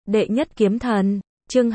Đệ nhất kiếm thần, chương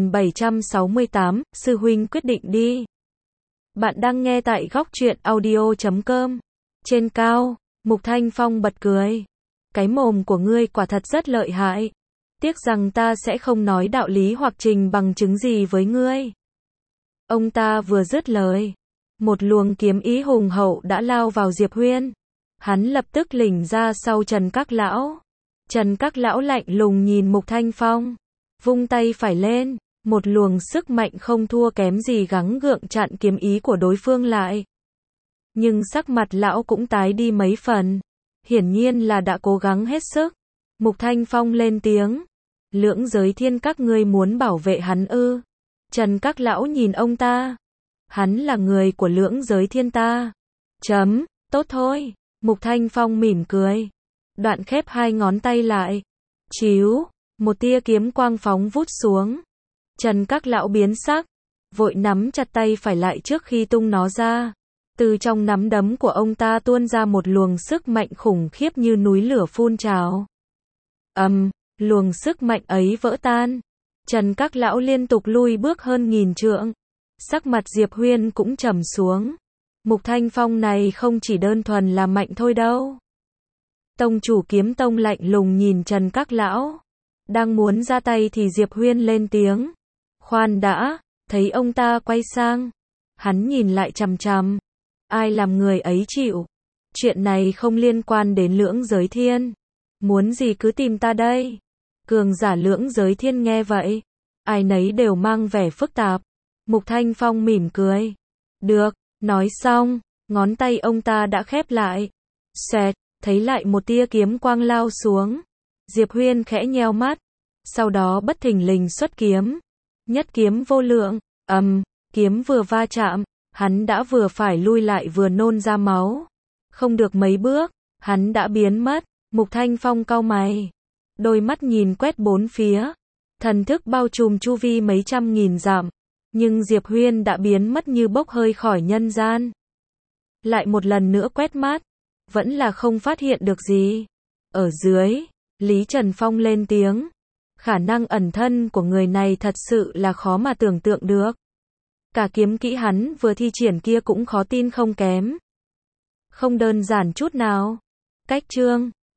2768, sư huynh quyết định đi. Bạn đang nghe tại góc truyện audio.com. Trên cao, Mục Thanh Phong bật cười. Cái mồm của ngươi quả thật rất lợi hại. Tiếc rằng ta sẽ không nói đạo lý hoặc trình bằng chứng gì với ngươi. Ông ta vừa dứt lời, một luồng kiếm ý hùng hậu đã lao vào Diệp Huyên. Hắn lập tức lỉnh ra sau Trần Các Lão. Trần Các Lão lạnh lùng nhìn Mục Thanh Phong, vung tay phải lên, một luồng sức mạnh không thua kém gì gắng gượng chặn kiếm ý của đối phương lại. Nhưng sắc mặt lão cũng tái đi mấy phần, hiển nhiên là đã cố gắng hết sức. Mục Thanh Phong lên tiếng, Lưỡng Giới Thiên các ngươi muốn bảo vệ hắn ư? Trần Các Lão nhìn ông ta, hắn là người của Lưỡng Giới Thiên ta. Tốt thôi. Mục Thanh Phong mỉm cười, đoạn khép hai ngón tay lại. Chíu, một tia kiếm quang phóng vút xuống. Trần Các Lão biến sắc, vội nắm chặt tay phải lại trước khi tung nó ra. Từ trong nắm đấm của ông ta tuôn ra một luồng sức mạnh khủng khiếp như núi lửa phun trào. Luồng sức mạnh ấy vỡ tan. Trần Các Lão liên tục lui bước hơn 1000 trượng. Sắc mặt Diệp Huyên cũng trầm xuống. Mục Thanh Phong này không chỉ đơn thuần là mạnh thôi đâu. Tông chủ Kiếm Tông lạnh lùng nhìn Trần Các Lão, đang muốn ra tay thì Diệp Huyên lên tiếng. Khoan đã, thấy ông ta quay sang, hắn nhìn lại chằm chằm. Ai làm người ấy chịu? Chuyện này không liên quan đến Lưỡng Giới Thiên. Muốn gì cứ tìm ta đây. Cường giả Lưỡng Giới Thiên nghe vậy, ai nấy đều mang vẻ phức tạp. Mục Thanh Phong mỉm cười. Được, nói xong, ngón tay ông ta đã khép lại. Xoẹt, thấy lại một tia kiếm quang lao xuống. Diệp Huyên khẽ nheo mắt, sau đó bất thình lình xuất kiếm. Nhất kiếm vô lượng, kiếm vừa va chạm, hắn đã vừa phải lui lại vừa nôn ra máu. Không được mấy bước, hắn đã biến mất. Mục Thanh Phong cau mày, đôi mắt nhìn quét bốn phía, thần thức bao trùm chu vi mấy trăm nghìn dặm, nhưng Diệp Huyên đã biến mất như bốc hơi khỏi nhân gian. Lại một lần nữa quét mắt, vẫn là không phát hiện được gì. Ở dưới, Lý Trần Phong lên tiếng, khả năng ẩn thân của người này thật sự là khó mà tưởng tượng được. Cả kiếm kỹ hắn vừa thi triển kia cũng khó tin không kém. Không đơn giản chút nào. Cách chương